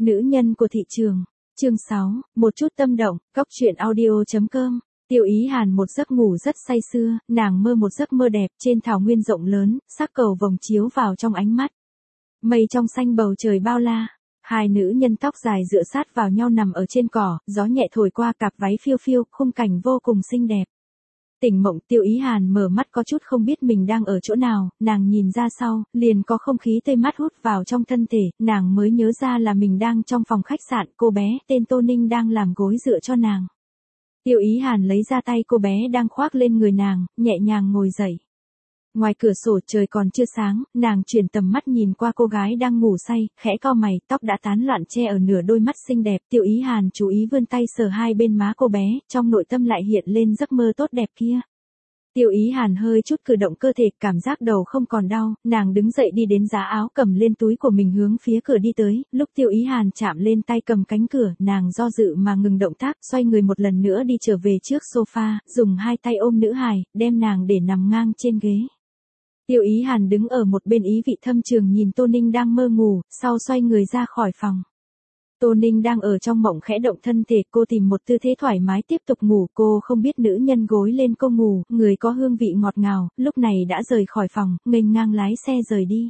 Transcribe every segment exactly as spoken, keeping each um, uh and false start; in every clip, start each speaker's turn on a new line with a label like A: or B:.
A: Nữ nhân của thị trường. Chương sáu, một chút tâm động, cóc truyện audio.com. Tiêu Ý Hàn một giấc ngủ rất say sưa, nàng mơ một giấc mơ đẹp trên thảo nguyên rộng lớn, sắc cầu vồng chiếu vào trong ánh mắt. Mây trong xanh bầu trời bao la, hai nữ nhân tóc dài dựa sát vào nhau nằm ở trên cỏ, gió nhẹ thổi qua cặp váy phiêu phiêu, khung cảnh vô cùng xinh đẹp. Tỉnh mộng, Tiêu Ý Hàn mở mắt có chút không biết mình đang ở chỗ nào, nàng nhìn ra sau, liền có không khí tươi mát hút vào trong thân thể, nàng mới nhớ ra là mình đang trong phòng khách sạn, cô bé tên Tô Ninh đang làm gối dựa cho nàng. Tiêu Ý Hàn lấy ra tay cô bé đang khoác lên người nàng, nhẹ nhàng ngồi dậy. Ngoài cửa sổ trời còn chưa sáng, nàng chuyển tầm mắt nhìn qua cô gái đang ngủ say, khẽ cau mày, tóc đã tán loạn che ở nửa đôi mắt xinh đẹp. Tiêu Ý Hàn chú ý vươn tay sờ hai bên má cô bé, trong nội tâm lại hiện lên giấc mơ tốt đẹp kia. Tiêu Ý Hàn hơi chút cử động cơ thể, cảm giác đầu không còn đau, nàng đứng dậy đi đến giá áo, cầm lên túi của mình hướng phía cửa đi tới. Lúc Tiêu Ý Hàn chạm lên tay cầm cánh cửa, nàng do dự mà ngừng động tác, xoay người một lần nữa đi trở về trước sofa, dùng hai tay ôm nữ hài, đem nàng để nằm ngang trên ghế. Tiêu Ý Hàn đứng ở một bên ý vị thâm trường nhìn Tô Ninh đang mơ ngủ, sau xoay người ra khỏi phòng. Tô Ninh đang ở trong mộng khẽ động thân thể, cô tìm một tư thế thoải mái tiếp tục ngủ, cô không biết nữ nhân gối lên cô ngủ, người có hương vị ngọt ngào, lúc này đã rời khỏi phòng, nghênh ngang lái xe rời đi.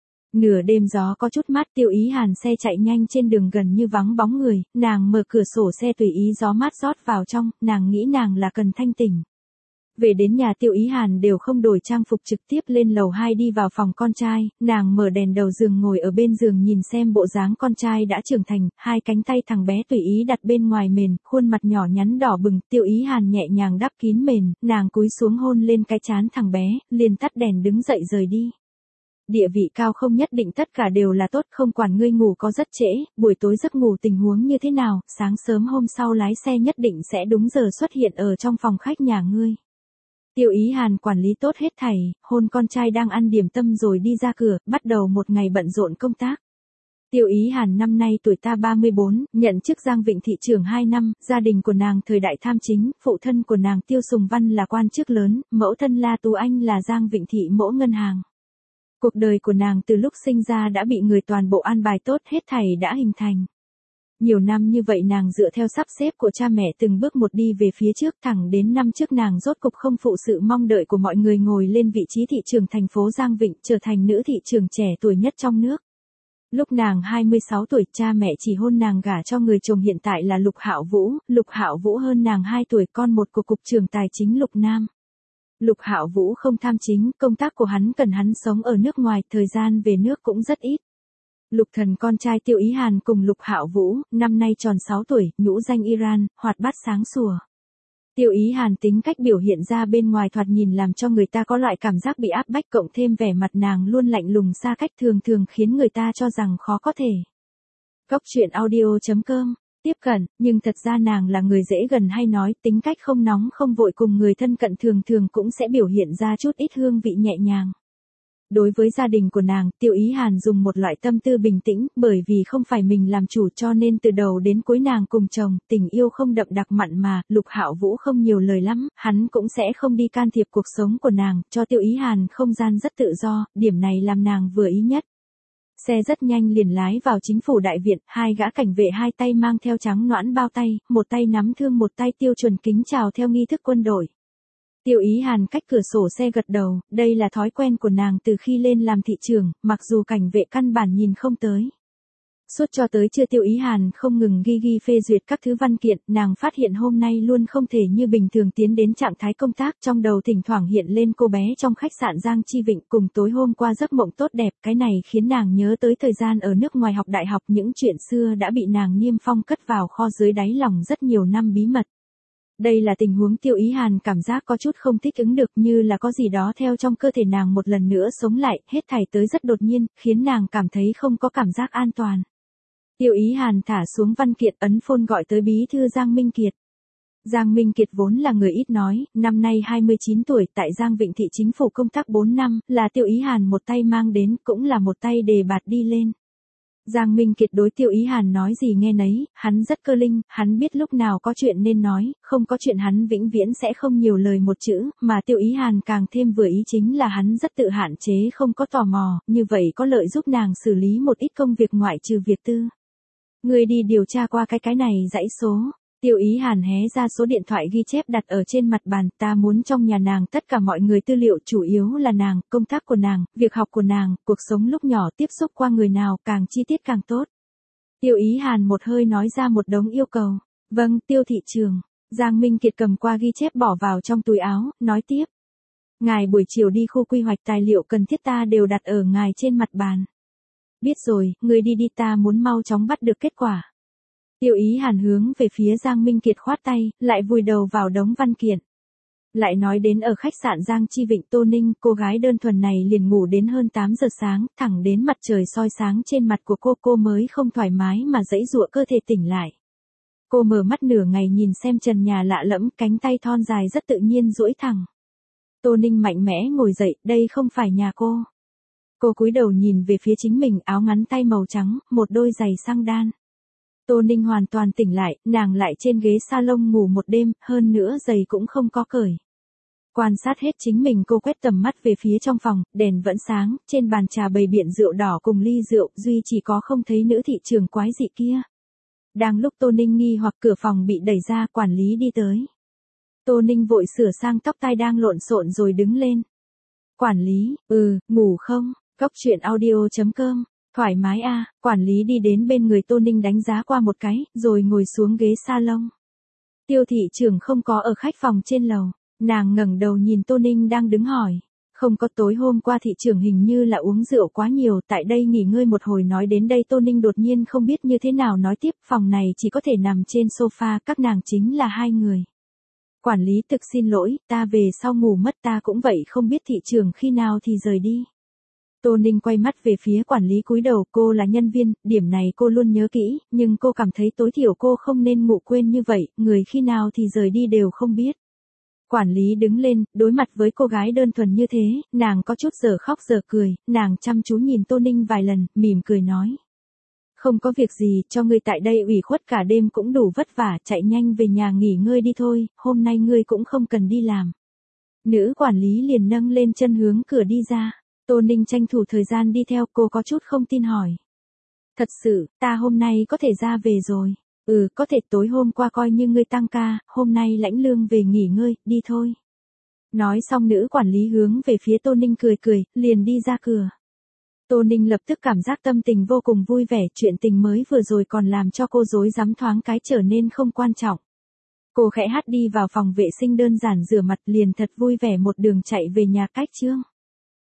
A: Nửa đêm gió có chút mát, Tiêu Ý Hàn xe chạy nhanh trên đường gần như vắng bóng người, nàng mở cửa sổ xe tùy ý gió mát rót vào trong, nàng nghĩ nàng là cần thanh tỉnh. Về đến nhà Tiêu Ý Hàn đều không đổi trang phục trực tiếp lên lầu hai đi vào phòng con trai, nàng mở đèn đầu giường ngồi ở bên giường nhìn xem bộ dáng con trai đã trưởng thành, hai cánh tay thằng bé tùy ý đặt bên ngoài mền, khuôn mặt nhỏ nhắn đỏ bừng, Tiêu Ý Hàn nhẹ nhàng đắp kín mền, nàng cúi xuống hôn lên cái trán thằng bé, liền tắt đèn đứng dậy rời đi. Địa vị cao không nhất định tất cả đều là tốt, không quản ngươi ngủ có rất trễ, buổi tối giấc ngủ tình huống như thế nào, sáng sớm hôm sau lái xe nhất định sẽ đúng giờ xuất hiện ở trong phòng khách nhà ngươi. Tiêu Ý Hàn quản lý tốt hết thảy, hôn con trai đang ăn điểm tâm rồi đi ra cửa, bắt đầu một ngày bận rộn công tác. Tiêu Ý Hàn năm nay tuổi ta ba mươi bốn, nhận chức Giang Vịnh thị trưởng hai năm, gia đình của nàng thời đại tham chính, phụ thân của nàng Tiêu Sùng Văn là quan chức lớn, mẫu thân La Tú Anh là Giang Vịnh thị mỗ ngân hàng. Cuộc đời của nàng từ lúc sinh ra đã bị người toàn bộ an bài tốt, hết thảy đã hình thành. Nhiều năm như vậy nàng dựa theo sắp xếp của cha mẹ từng bước một đi về phía trước, thẳng đến năm trước nàng rốt cục không phụ sự mong đợi của mọi người ngồi lên vị trí thị trưởng thành phố Giang Vịnh, trở thành nữ thị trưởng trẻ tuổi nhất trong nước. Lúc nàng hai mươi sáu tuổi, cha mẹ chỉ hôn nàng gả cho người chồng hiện tại là Lục Hạo Vũ, Lục Hạo Vũ hơn nàng hai tuổi, con một của cục trưởng tài chính Lục Nam. Lục Hạo Vũ không tham chính, công tác của hắn cần hắn sống ở nước ngoài, thời gian về nước cũng rất ít. Lục Thần con trai Tiêu Ý Hàn cùng Lục Hạo Vũ, năm nay tròn sáu tuổi, nhũ danh Iran, hoạt bát sáng sủa. Tiêu Ý Hàn tính cách biểu hiện ra bên ngoài thoạt nhìn làm cho người ta có loại cảm giác bị áp bách, cộng thêm vẻ mặt nàng luôn lạnh lùng xa cách thường thường khiến người ta cho rằng khó có thể. Cóc truyện audio.com, tiếp cận, nhưng thật ra nàng là người dễ gần hay nói, tính cách không nóng không vội, cùng người thân cận thường thường cũng sẽ biểu hiện ra chút ít hương vị nhẹ nhàng. Đối với gia đình của nàng, Tiêu Ý Hàn dùng một loại tâm tư bình tĩnh, bởi vì không phải mình làm chủ cho nên từ đầu đến cuối nàng cùng chồng, tình yêu không đậm đặc mặn mà, Lục Hạo Vũ không nhiều lời lắm, hắn cũng sẽ không đi can thiệp cuộc sống của nàng, cho Tiêu Ý Hàn không gian rất tự do, điểm này làm nàng vừa ý nhất. Xe rất nhanh liền lái vào chính phủ đại viện, hai gã cảnh vệ hai tay mang theo trắng noãn bao tay, một tay nắm thương một tay tiêu chuẩn kính chào theo nghi thức quân đội. Tiêu Ý Hàn cách cửa sổ xe gật đầu, đây là thói quen của nàng từ khi lên làm thị trưởng, mặc dù cảnh vệ căn bản nhìn không tới. Suốt cho tới trưa Tiêu Ý Hàn không ngừng ghi ghi phê duyệt các thứ văn kiện, nàng phát hiện hôm nay luôn không thể như bình thường tiến đến trạng thái công tác, trong đầu thỉnh thoảng hiện lên cô bé trong khách sạn Giang Chi Vịnh cùng tối hôm qua giấc mộng tốt đẹp, cái này khiến nàng nhớ tới thời gian ở nước ngoài học đại học, những chuyện xưa đã bị nàng niêm phong cất vào kho dưới đáy lòng rất nhiều năm bí mật. Đây là tình huống Tiêu Ý Hàn cảm giác có chút không thích ứng được, như là có gì đó theo trong cơ thể nàng một lần nữa sống lại, hết thảy tới rất đột nhiên, khiến nàng cảm thấy không có cảm giác an toàn. Tiêu Ý Hàn thả xuống văn kiện, ấn phone gọi tới bí thư Giang Minh Kiệt. Giang Minh Kiệt vốn là người ít nói, năm nay hai mươi chín tuổi, tại Giang Vịnh thị chính phủ công tác bốn năm, là Tiêu Ý Hàn một tay mang đến, cũng là một tay đề bạt đi lên. Giang Minh Kiệt đối Tiêu Ý Hàn nói gì nghe nấy, hắn rất cơ linh, hắn biết lúc nào có chuyện nên nói, không có chuyện hắn vĩnh viễn sẽ không nhiều lời một chữ, mà Tiêu Ý Hàn càng thêm vừa ý chính là hắn rất tự hạn chế, không có tò mò, như vậy có lợi giúp nàng xử lý một ít công việc ngoại trừ việc tư. Ngươi đi điều tra qua cái cái này dãy số. Tiêu Ý Hàn hé ra số điện thoại ghi chép đặt ở trên mặt bàn, ta muốn trong nhà nàng tất cả mọi người tư liệu chủ yếu là nàng, công tác của nàng, việc học của nàng, cuộc sống lúc nhỏ tiếp xúc qua người nào, càng chi tiết càng tốt. Tiêu Ý Hàn một hơi nói ra một đống yêu cầu. Vâng, Tiêu thị trường. Giang Minh Kiệt cầm qua ghi chép bỏ vào trong túi áo, nói tiếp. Ngài buổi chiều đi khu quy hoạch tài liệu cần thiết ta đều đặt ở ngài trên mặt bàn. Biết rồi, người đi đi ta muốn mau chóng bắt được kết quả. Tiêu Ý Hàn hướng về phía Giang Minh Kiệt khoát tay, lại vùi đầu vào đống văn kiện. Lại nói đến ở khách sạn Giang Chi Vịnh Tô Ninh, cô gái đơn thuần này liền ngủ đến hơn tám giờ sáng, thẳng đến mặt trời soi sáng trên mặt của cô cô mới không thoải mái mà giãy giụa cơ thể tỉnh lại. Cô mở mắt nửa ngày nhìn xem trần nhà lạ lẫm, cánh tay thon dài rất tự nhiên duỗi thẳng. Tô Ninh mạnh mẽ ngồi dậy, đây không phải nhà cô. Cô cúi đầu nhìn về phía chính mình, áo ngắn tay màu trắng, một đôi giày xăng đan. Tô Ninh hoàn toàn tỉnh lại, nàng lại trên ghế salon ngủ một đêm, hơn nữa giày cũng không có cởi. Quan sát hết chính mình, cô quét tầm mắt về phía trong phòng, đèn vẫn sáng, trên bàn trà bày biện rượu đỏ cùng ly rượu, duy chỉ có không thấy nữ thị trường quái dị kia. Đang lúc Tô Ninh nghi hoặc, cửa phòng bị đẩy ra, quản lý đi tới. Tô Ninh vội sửa sang tóc tai đang lộn xộn rồi đứng lên. Quản lý, ừ, ngủ không? Góc truyện audio chấm com. Thoải mái a, à, quản lý đi đến bên người Tô Ninh đánh giá qua một cái, rồi ngồi xuống ghế salon. Tiêu thị trưởng không có ở khách phòng trên lầu, nàng ngẩng đầu nhìn Tô Ninh đang đứng hỏi. Không có, tối hôm qua thị trưởng hình như là uống rượu quá nhiều, tại đây nghỉ ngơi một hồi. Nói đến đây Tô Ninh đột nhiên không biết như thế nào nói tiếp, phòng này chỉ có thể nằm trên sofa, các nàng chính là hai người. Quản lý thực xin lỗi, ta về sau ngủ mất, ta cũng vậy, không biết thị trưởng khi nào thì rời đi. Tô Ninh quay mắt về phía quản lý cúi đầu, cô là nhân viên, điểm này cô luôn nhớ kỹ, nhưng cô cảm thấy tối thiểu cô không nên ngủ quên như vậy, người khi nào thì rời đi đều không biết. Quản lý đứng lên, đối mặt với cô gái đơn thuần như thế, nàng có chút giờ khóc giờ cười, nàng chăm chú nhìn Tô Ninh vài lần, mỉm cười nói. Không có việc gì, cho ngươi tại đây ủy khuất cả đêm cũng đủ vất vả, chạy nhanh về nhà nghỉ ngơi đi thôi, hôm nay ngươi cũng không cần đi làm. Nữ quản lý liền nâng lên chân hướng cửa đi ra. Tô Ninh tranh thủ thời gian đi theo, cô có chút không tin hỏi. Thật sự, ta hôm nay có thể ra về rồi. Ừ, có thể, tối hôm qua coi như ngươi tăng ca, hôm nay lãnh lương về nghỉ ngơi, đi thôi. Nói xong nữ quản lý hướng về phía Tô Ninh cười cười, liền đi ra cửa. Tô Ninh lập tức cảm giác tâm tình vô cùng vui vẻ, chuyện tình mới vừa rồi còn làm cho cô rối rắm thoáng cái trở nên không quan trọng. Cô khẽ hát đi vào phòng vệ sinh đơn giản rửa mặt, liền thật vui vẻ một đường chạy về nhà cách chương.